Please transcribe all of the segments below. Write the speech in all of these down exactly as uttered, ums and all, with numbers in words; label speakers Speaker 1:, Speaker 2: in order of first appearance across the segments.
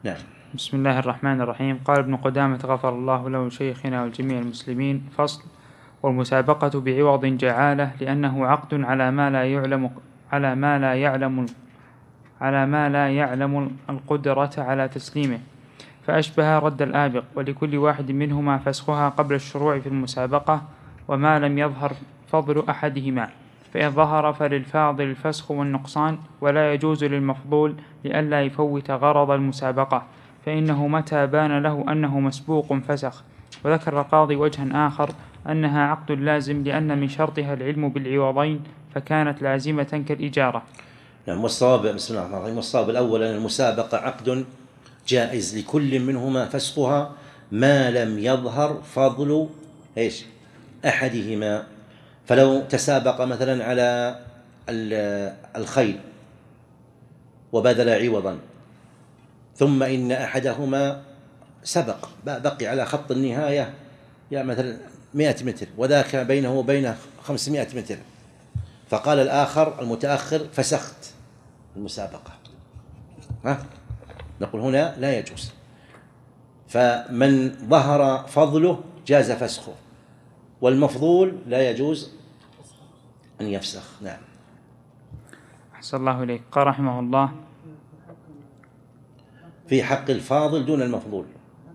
Speaker 1: نعم.
Speaker 2: بسم الله الرحمن الرحيم. قال ابن قدامة غفر الله له شيخنا وجميع المسلمين: فصل. والمسابقة بعوض جعالة، لأنه عقد على ما لا يعلم على ما لا يعلم على ما لا يعلم القدرة على تسليمه، فأشبه رد الآبق، ولكل واحد منهما فسخها قبل الشروع في المسابقة، وما لم يظهر فضل أحدهما، فإن ظهر فللفاضل الفسخ والنقصان، ولا يجوز للمفضول لئلا يفوت غرض المسابقة، فإنه متى بان له أنه مسبوق فسخ. وذكر القاضي وجها آخر أنها عقد لازم، لأن من شرطها العلم بالعوضين، فكانت لازمة كالإجارة.
Speaker 1: نعم. والصواب بسم الله الرحمن الرحيم والصواب الأول أن المسابقة عقد جائز لكل منهما فسخها ما لم يظهر فضل إيش أحدهما. فلو تسابق مثلا على الخيل وبذل عوضا، ثم إن أحدهما سبق بقي على خط النهاية يعني مثلا مئة متر، وذاك بينه وبينه خمسمائة متر، فقال الآخر المتأخر فسخت المسابقة، ها؟ نقول هنا لا يجوز. فمن ظهر فضله جاز فسخه، والمفضول لا يجوز أن يفسخ. نعم.
Speaker 2: أحسن الله إليك. قال رحمه الله:
Speaker 1: في حق الفاضل دون المفضول.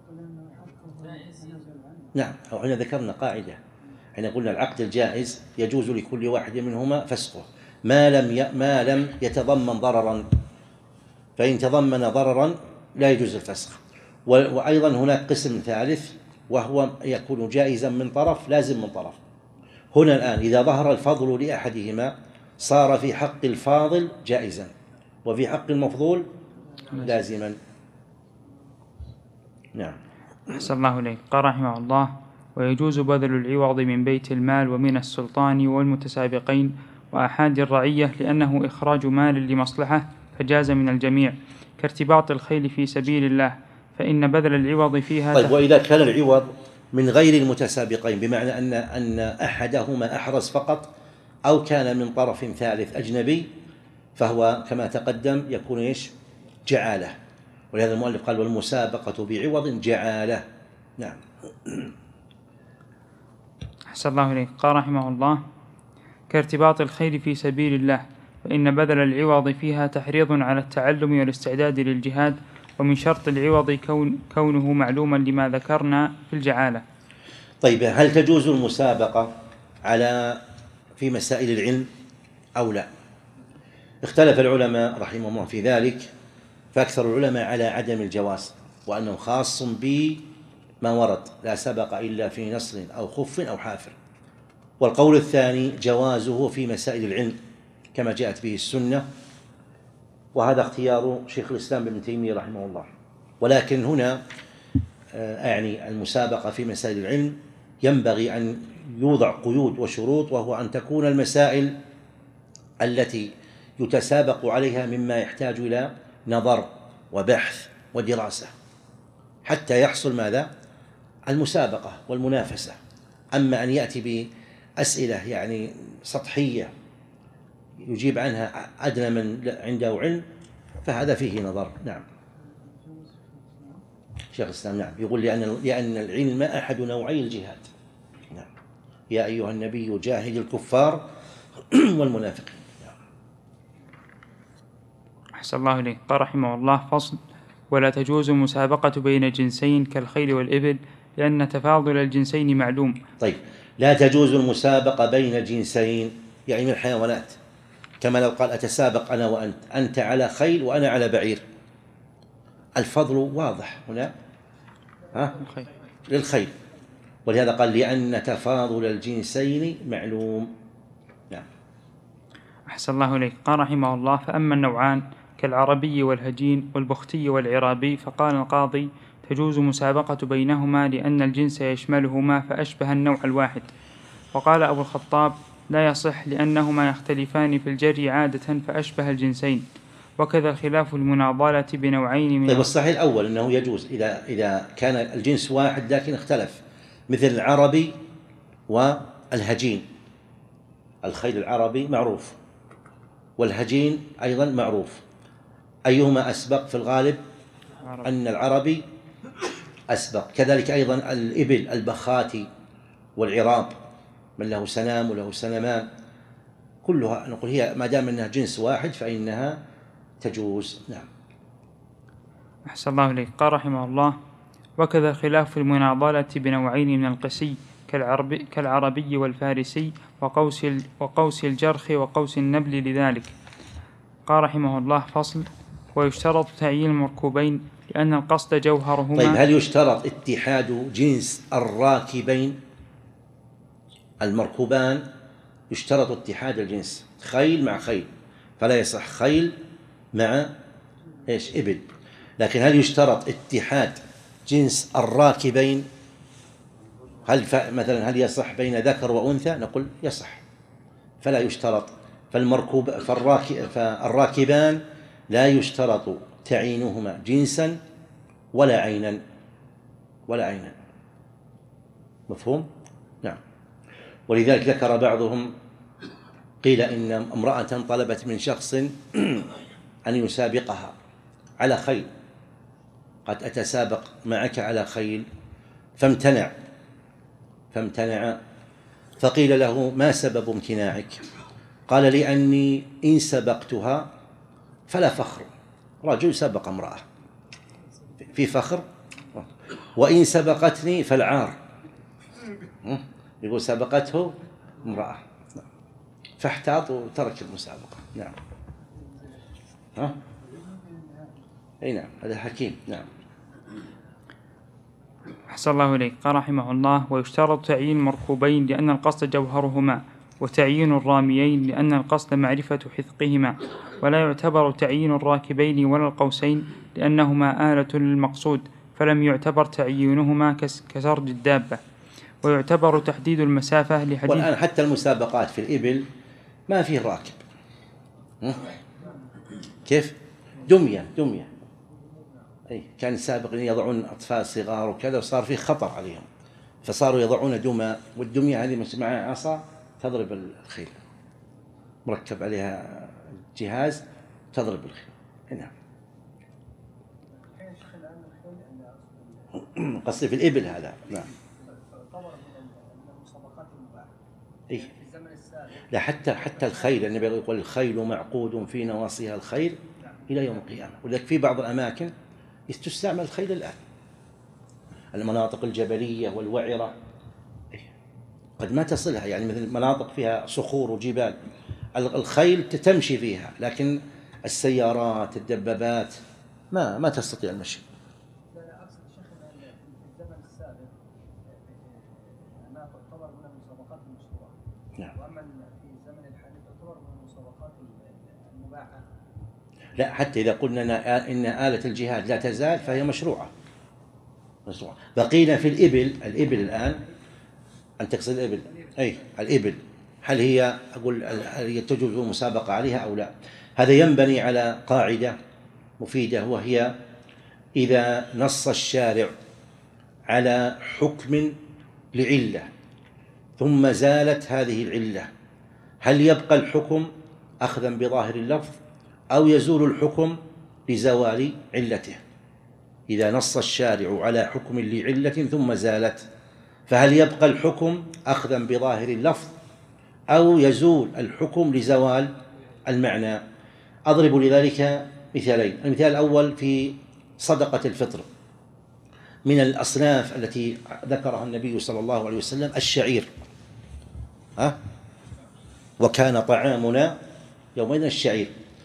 Speaker 1: نعم. هنا ذكرنا قاعدة، حين قلنا العقد الجائز يجوز لكل واحد منهما فسخه ما لم ي... ما لم يتضمن ضررا، فإن تضمن ضررا لا يجوز الفسخ. و... وأيضا هناك قسم ثالث، وهو يكون جائزا من طرف لازم من طرف. هنا الآن إذا ظهر الفضل لأحدهما صار في حق الفاضل جائزا، وفي حق المفضول لازما. نعم.
Speaker 2: أحسن الله إليك. قال رحمه الله: ويجوز بذل العوض من بيت المال ومن السلطان والمتسابقين وأحاد الرعية، لأنه إخراج مال لمصلحة، فجاز من الجميع، كارتباط الخيل في سبيل الله، فإن بذل العوض فيها.
Speaker 1: طيب، وإذا كان العوض من غير المتسابقين، بمعنى أن أن أحدهما أحرز فقط، أو كان من طرف ثالث أجنبي، فهو كما تقدم يكون إيش؟ جعالة. ولهذا المؤلف قال: والمسابقة بعوض جعالة. نعم.
Speaker 2: أحسن الله إليك. قال رحمه الله: كارتباط الخيل في سبيل الله، فإن بذل العوض فيها تحريض على التعلم والاستعداد للجهاد، ومن شرط العوض كون كونه معلوما لما ذكرنا في الجعالة.
Speaker 1: طيب، هل تجوز المسابقة على في مسائل العلم أو لا؟ اختلف العلماء رحمهم الله في ذلك، فأكثر العلماء على عدم الجواز، وأنه خاص بما ورد: لا سبق إلا في نصر أو خف أو حافر. والقول الثاني جوازه في مسائل العلم كما جاءت به السنة، وهذا اختيار شيخ الإسلام ابن تيمية رحمه الله. ولكن هنا أعني المسابقة في مسائل العلم ينبغي أن يوضع قيود وشروط، وهو أن تكون المسائل التي يتسابق عليها مما يحتاج إلى نظر وبحث ودراسة حتى يحصل ماذا؟ المسابقة والمنافسة. أما أن يأتي بأسئلة يعني سطحية يجيب عنها أدنى من عنده علم، فهذا فيه نظر. نعم. شيخ الإسلام نعم يقول: لأن لأن العلم أحد نوعي الجهاد. نعم. يا أيها النبي جاهد الكفار والمنافقين. نعم.
Speaker 2: أحسن الله إليك. قال رحمه الله: فصل. ولا تجوز مسابقة بين جنسين كالخيل والإبل، لأن تفاضل الجنسين معلوم.
Speaker 1: طيب، لا تجوز المسابقة بين جنسين يعني من الحيوانات، كما لو قال: أتسابق أنا وأنت، أنت على خيل وأنا على بعير، الفضل واضح هنا، ها؟
Speaker 2: الخيل.
Speaker 1: للخيل. ولهذا قال: لأن تفاضل الجنسين معلوم. نعم.
Speaker 2: أحسن الله إليك. قال رحمه الله: فأما النوعان كالعربي والهجين والبختي والعرابي، فقال القاضي: تجوز مسابقة بينهما لأن الجنس يشملهما، فأشبه النوع الواحد. وقال أبو الخطاب: لا يصح، لأنهما يختلفان في الجري عادة، فأشبه الجنسين، وكذا الخلاف المناضلة بنوعين من.
Speaker 1: طيب، الصحيح الأول أنه يجوز إذا إذا كان الجنس واحد لكن اختلف، مثل العربي والهجين. الخيل العربي معروف، والهجين أيضا معروف، أيهما أسبق في الغالب؟ أن العربي أسبق. كذلك أيضا الإبل البخاتي والعراب، من له سنام وله سنمان، كلها نقول هي ما دام أنها جنس واحد فإنها تجوز. نعم.
Speaker 2: أحسن الله إليك. قال رحمه الله: وكذا الخلاف في المناضلة بنوعين من القسي كالعربي, كالعربي والفارسي وقوس, وقوس الجرخ وقوس النبل لذلك. قال رحمه الله: فصل: ويشترط تعيين المركوبين لأن القصد جوهرهما.
Speaker 1: طيب، هل يشترط اتحاد جنس الراكبين؟ المركوبان يشترط اتحاد الجنس، خيل مع خيل، فلا يصح خيل مع إيش إبل. لكن هل يشترط اتحاد جنس الراكبين؟ هل مثلا هل يصح بين ذكر وأنثى؟ نقول يصح، فلا يشترط. فالمركوب فالراكبان لا يشترط تعيينهما جنسا ولا عينا ولا عينا. مفهوم؟ نعم. ولذلك ذكر بعضهم، قيل إن امرأة طلبت من شخص أن يسابقها على خيل، قد أتسابق معك على خيل، فامتنع فامتنع فقيل له: ما سبب امتناعك؟ قال: لأني إن سبقتها فلا فخر، رجل سبق امرأة في فخر، وإن سبقتني فالعار، يقول سبقته امرأة، فاحتاط وترك المسابقة. نعم. ها؟ أي نعم، هذا حكيم. نعم.
Speaker 2: أحسن الله إليك. قال رحمه الله: ويشترط تعيين المركوبين لأن القصد جوهرهما، وتعيين الراميين لأن القصد معرفة حذقهما، ولا يعتبر تعيين الراكبين ولا القوسين لأنهما آلة للمقصود، فلم يعتبر تعيينهما كسرد الدابة. ويعتبر تحديد المسافة لحديث.
Speaker 1: والآن حتى المسابقات في الإبل ما فيه راكب، كيف؟ دمية دمية أي كان سابقا يضعون أطفال صغار وكذا، وصار فيه خطر عليهم، فصاروا يضعون دمى، والدمية هذه معها عصا تضرب الخيل، مركب عليها جهاز تضرب الخيل. نعم. قصدي في الإبل هذا. نعم. إيه؟ لا، حتى حتى الخيل، النبي يقول: الخيل معقود في نواصيها الخير إلى يوم القيامة. ولذلك في بعض الأماكن تستعمل الخيل الآن، المناطق الجبلية والوعرة قد ما تصلها، يعني مثل مناطق فيها صخور وجبال، الخيل تمشي فيها، لكن السيارات الدبابات ما ما تستطيع المشي. نعم. وأما في الزمن الحديث تعتبر من المسابقات المباحة. لا، حتى إذا قلنا إن آلة الجهاد لا تزال فهي مشروعة مشروعة. بقينا في الإبل. الإبل الآن، أن تقصد الإبل، أي الإبل، هل هي أقول تجوز المسابقة عليها أو لا؟ هذا ينبني على قاعدة مفيدة، وهي إذا نص الشارع على حكم لعلة ثم زالت هذه العلة، هل يبقى الحكم أخذا بظاهر اللفظ أو يزول الحكم لزوال علته؟ إذا نص الشارع على حكم لعلة ثم زالت، فهل يبقى الحكم أخذا بظاهر اللفظ أو يزول الحكم لزوال المعنى؟ أضرب لذلك مثالين. المثال الأول في صدقة الفطر، من الأصناف التي ذكرها النبي صلى الله عليه وسلم الشعير، ها؟ وكان طعامنا يومئذ الشعير.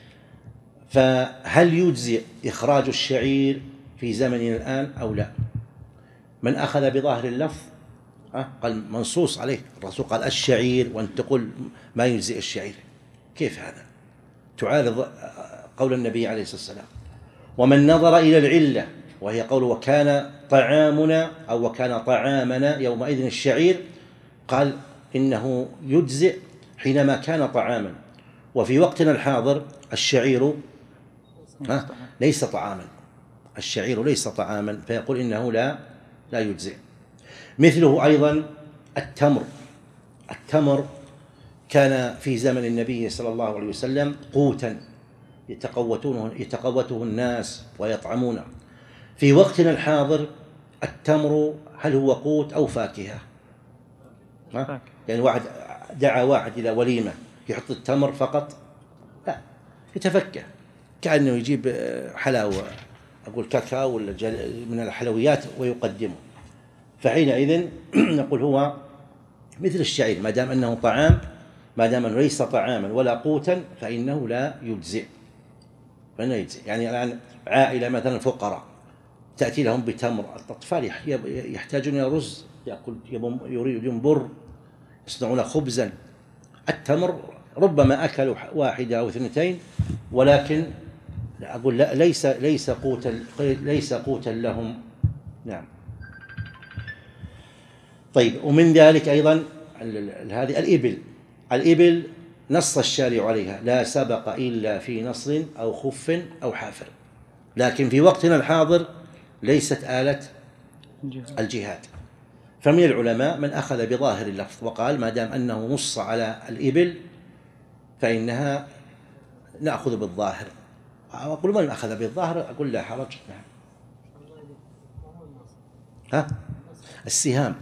Speaker 1: فهل يجزئ إخراج الشعير في زمننا الآن أو لا؟ من أخذ بظاهر اللفظ قال منصوص عليه، الرسول قال الشعير، وأن تقول ما يجزئ الشعير، كيف هذا؟ تعارض قول النبي عليه الصلاة والسلام. ومن نظر إلى العلة وهي قول وكان طعامنا أو وكان طعامنا يومئذ الشعير، قال إنه يجزئ حينما كان طعاما، وفي وقتنا الحاضر الشعير ها ليس طعاما، الشعير ليس طعاما، فيقول إنه لا لا يجزئ. مثله أيضا التمر. التمر كان في زمن النبي صلى الله عليه وسلم قوتا يتقوتونه يتقوته الناس ويطعمونه، في وقتنا الحاضر التمر هل هو قوت أو فاكهة؟ ها؟ يعني واحد دعا واحد إلى وليمة يحط التمر فقط؟ لا، يتفكه، كأنه يجيب حلاوة، أقول كاكاو ولا من الحلويات ويقدمه. فحينئذ نقول هو مثل الشعير، ما دام أنه طعام، ما دام أنه ليس طعاما ولا قوتا فإنه لا يجزئ، فإنه يجزئ. يعني الآن عائلة مثلا فقراء تأتي لهم بتمر، الأطفال يحتاجون إلى رز، يأكل يريدون بر، يصنعون خبزا. التمر ربما أكلوا واحدة أو اثنتين، ولكن لا أقول لا، ليس ليس قوتا ليس قوتا لهم. نعم. طيب، ومن ذلك أيضا هذه الإبل. الإبل نص الشارع عليها: لا سبق إلا في نصر أو خف أو حافر. لكن في وقتنا الحاضر ليست آلة الجهاد. فمن العلماء من أخذ بظاهر اللفظ وقال ما دام أنه نص على الإبل فإنها نأخذ بالظاهر. أقول من أخذ بالظاهر أقول لا حرج. نعم. ها؟ السهام،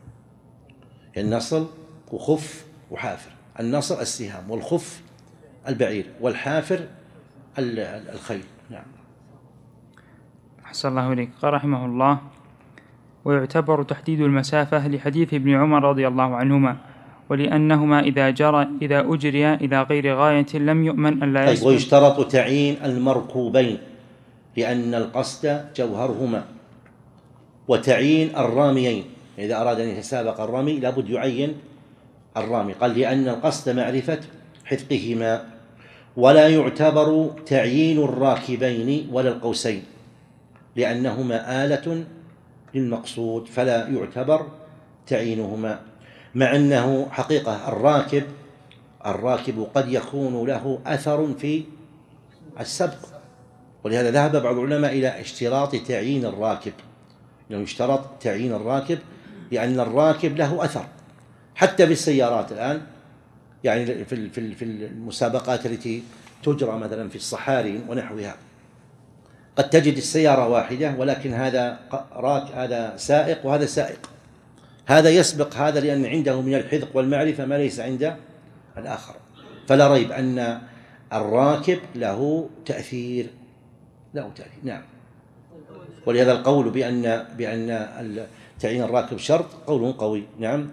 Speaker 1: النصل وخف وحافر. النصر السهام، والخف البعير، والحافر الخيل. نعم.
Speaker 2: أحسن الله إليك. قال رحمه الله: ويعتبر تحديد المسافة لحديث ابن عمر رضي الله عنهما، ولأنهما إذا جرى إذا أجري إلى غير غاية لم يؤمن أن لا يسبق.
Speaker 1: طيب، ويشترط تعيين المركوبين لأن القصد جوهرهما، وتعيين الراميين إذا أراد أن يتسابق الرمي لابد يعين الرامي. قال لأن القصد معرفة حذقهما. ولا يعتبر تعيين الراكبين ولا القوسين لأنهما آلة للمقصود، فلا يعتبر تعيينهما. مع أنه حقيقة الراكب الراكب قد يكون له أثر في السبق، ولهذا ذهب بعض العلماء إلى اشتراط تعيين الراكب، أنه يشترط تعيين الراكب لأن الراكب له أثر. حتى في السيارات الآن، يعني في في المسابقات التي تجرى مثلا في الصحاري ونحوها، قد تجد السيارة واحدة ولكن هذا راك هذا سائق وهذا سائق، هذا يسبق هذا لأن عنده من الحذق والمعرفة ما ليس عند الآخر. فلا ريب أن الراكب له تأثير له تأثير. نعم. ولهذا القول بأن بأن تعيين الراكب شرط قول قوي. نعم.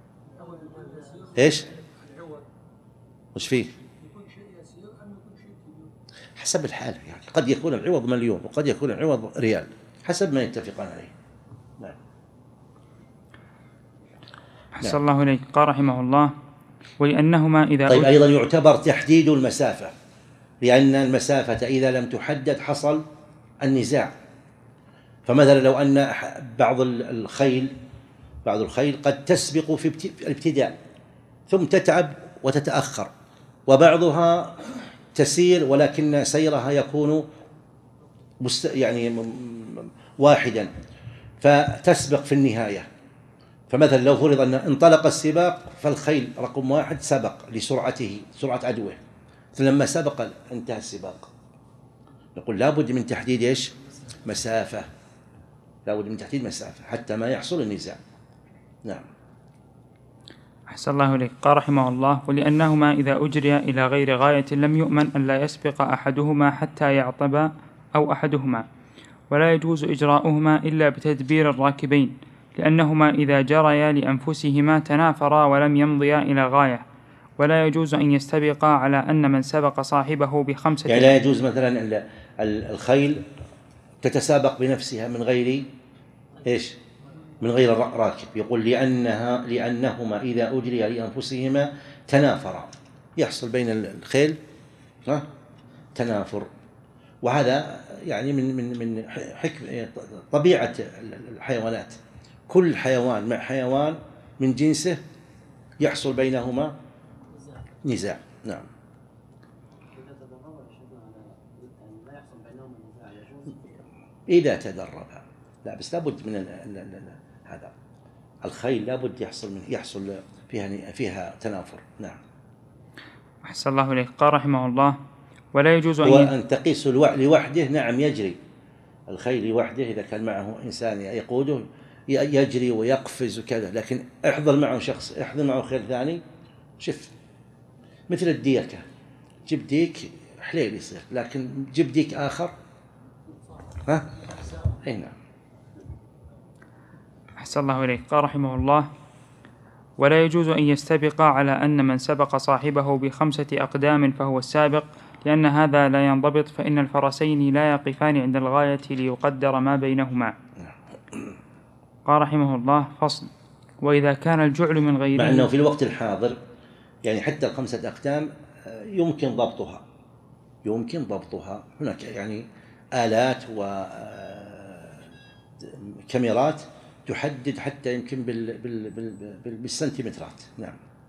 Speaker 1: إيش؟ وش فيه؟ حسب الحال، يعني قد يكون العوض مليون وقد يكون العوض ريال، حسب ما يتفقان عليه. نعم.
Speaker 2: أحسن الله إليك. قال رحمه الله: ولأنهما إذا
Speaker 1: طيب، أيضا يعتبر تحديد المسافة، لأن المسافة إذا لم تحدد حصل النزاع. فمثلا لو أن بعض الخيل بعض الخيل قد تسبق في الابتداء ثم تتعب وتتأخر، وبعضها تسير ولكن سيرها يكون يعني واحدا فتسبق في النهاية. فمثلا لو فرض أن انطلق السباق فالخيل رقم واحد سبق لسرعته سرعة عدوه، فلما سبق انتهى السباق. نقول لابد من تحديد إيش؟ مسافة، لابد من تحديد مسافة حتى ما يحصل النزاع. نعم.
Speaker 2: أحسن الله إليك. قال رحمه الله: ولأنهما إذا أجري إلى غير غاية لم يؤمن أن لا يسبق أحدهما حتى يعطب أو أحدهما، ولا يجوز إجراؤهما إلا بتدبير الراكبين، لأنهما إذا جريا لأنفسهما تنافرا ولم يمضيا إلى غاية، ولا يجوز أن يستبقا على أن من سبق صاحبه بخمسة.
Speaker 1: يعني لا يجوز مثلا الخيل تتسابق بنفسها من غير إيش؟ من غير راكب. يقول لأنها لأنهما إذا أجري لأنفسهما تنافرا، يحصل بين الخيل تنافر. وهذا يعني من من من حكم طبيعة الحيوانات، كل حيوان مع حيوان من جنسه يحصل بينهما نزاع. نعم. إذا تدرب، لا بس لابد من ال ال ال هذا الخيل لابد يحصل من يحصل فيها فيها تنافر. نعم.
Speaker 2: أحسن الله إليك. قال رحمه الله: ولا يجوز
Speaker 1: أن, أن تقيس لوحده. نعم يجري، الخيل وحده إذا كان معه إنسان يقوده يجري ويقفز وكذا، لكن احضر معه شخص، احضر معه خيل ثاني، شف مثل الديكة، جيب ديك حليل يصير، لكن جيب ديك آخر ها أي نعم.
Speaker 2: أحسن الله إليك. قال رحمه الله: ولا يجوز أن يستبق على أن من سبق صاحبه بخمسة أقدام فهو السابق، لأن هذا لا ينضبط، فإن الفرسين لا يقفان عند الغاية ليقدر ما بينهما. قال رحمه الله: فصل: وإذا كان الجعل من غيره،
Speaker 1: مع أنه في الوقت الحاضر يعني حتى الخمسة أقدام يمكن ضبطها، يمكن ضبطها، هناك يعني آلات وكاميرات تحدد حتى يمكن بال بال بال بالسنتيمترات. نعم.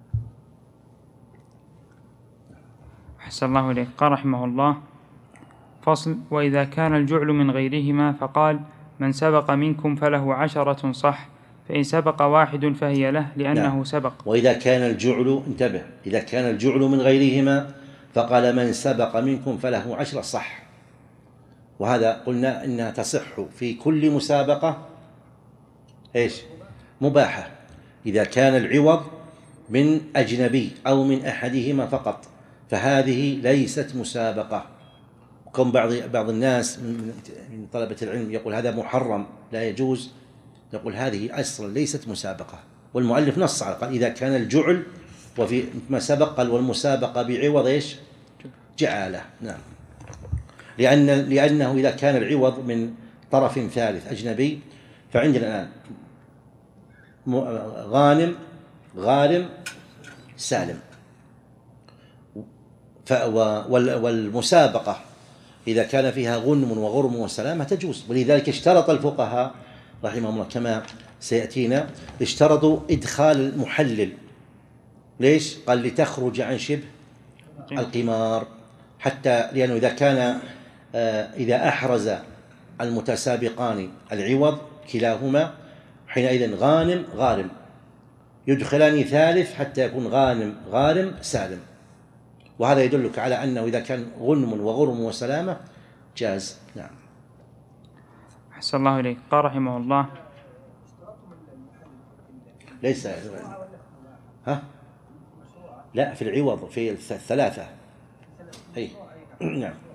Speaker 2: أحسن الله إليك. قال رحمه الله: فصل: وإذا كان الجعل من غيرهما، فقال: من سبق منكم فله عشرة صح، فإن سبق واحد فهي له لأنه
Speaker 1: نعم.
Speaker 2: سبق.
Speaker 1: وإذا كان الجعل، انتبه، إذا كان الجعل من غيرهما فقال: من سبق منكم فله عشرة صح، وهذا قلنا إنها تصح في كل مسابقة إيش مباحة، إذا كان العوض من أجنبي أو من أحدهما فقط، فهذه ليست مسابقة. وكم بعض بعض الناس من طلبة العلم يقول هذا محرم لا يجوز، يقول هذه أصلا ليست مسابقة، والمؤلف نص على قال إذا كان الجعل، وفي ما سبق قال والمسابقة بعوض إيش جعالة. نعم. لأن لأنه إذا كان العوض من طرف ثالث أجنبي، فعندنا الآن غانم غارم سالم، والمسابقة إذا كان فيها غنم وغرم وسلامة تجوز. ولذلك اشترط الفقهاء رحمهم الله كما سيأتينا، اشترطوا إدخال المحلل. ليش؟ قال لتخرج عن شبه القمار، حتى لأنه إذا كان إذا أحرز المتسابقان العوض كلاهما حينئذ غانم غارم يدخلان ثالث حتى يكون غانم غارم سالم، وهذا يدلك على أنه إذا كان غنم وغرم وسلامة جاز. نعم.
Speaker 2: أحسن الله إليك. قال رحمه الله:
Speaker 1: ليس ها لا في العوض في الثلاثة أي نعم.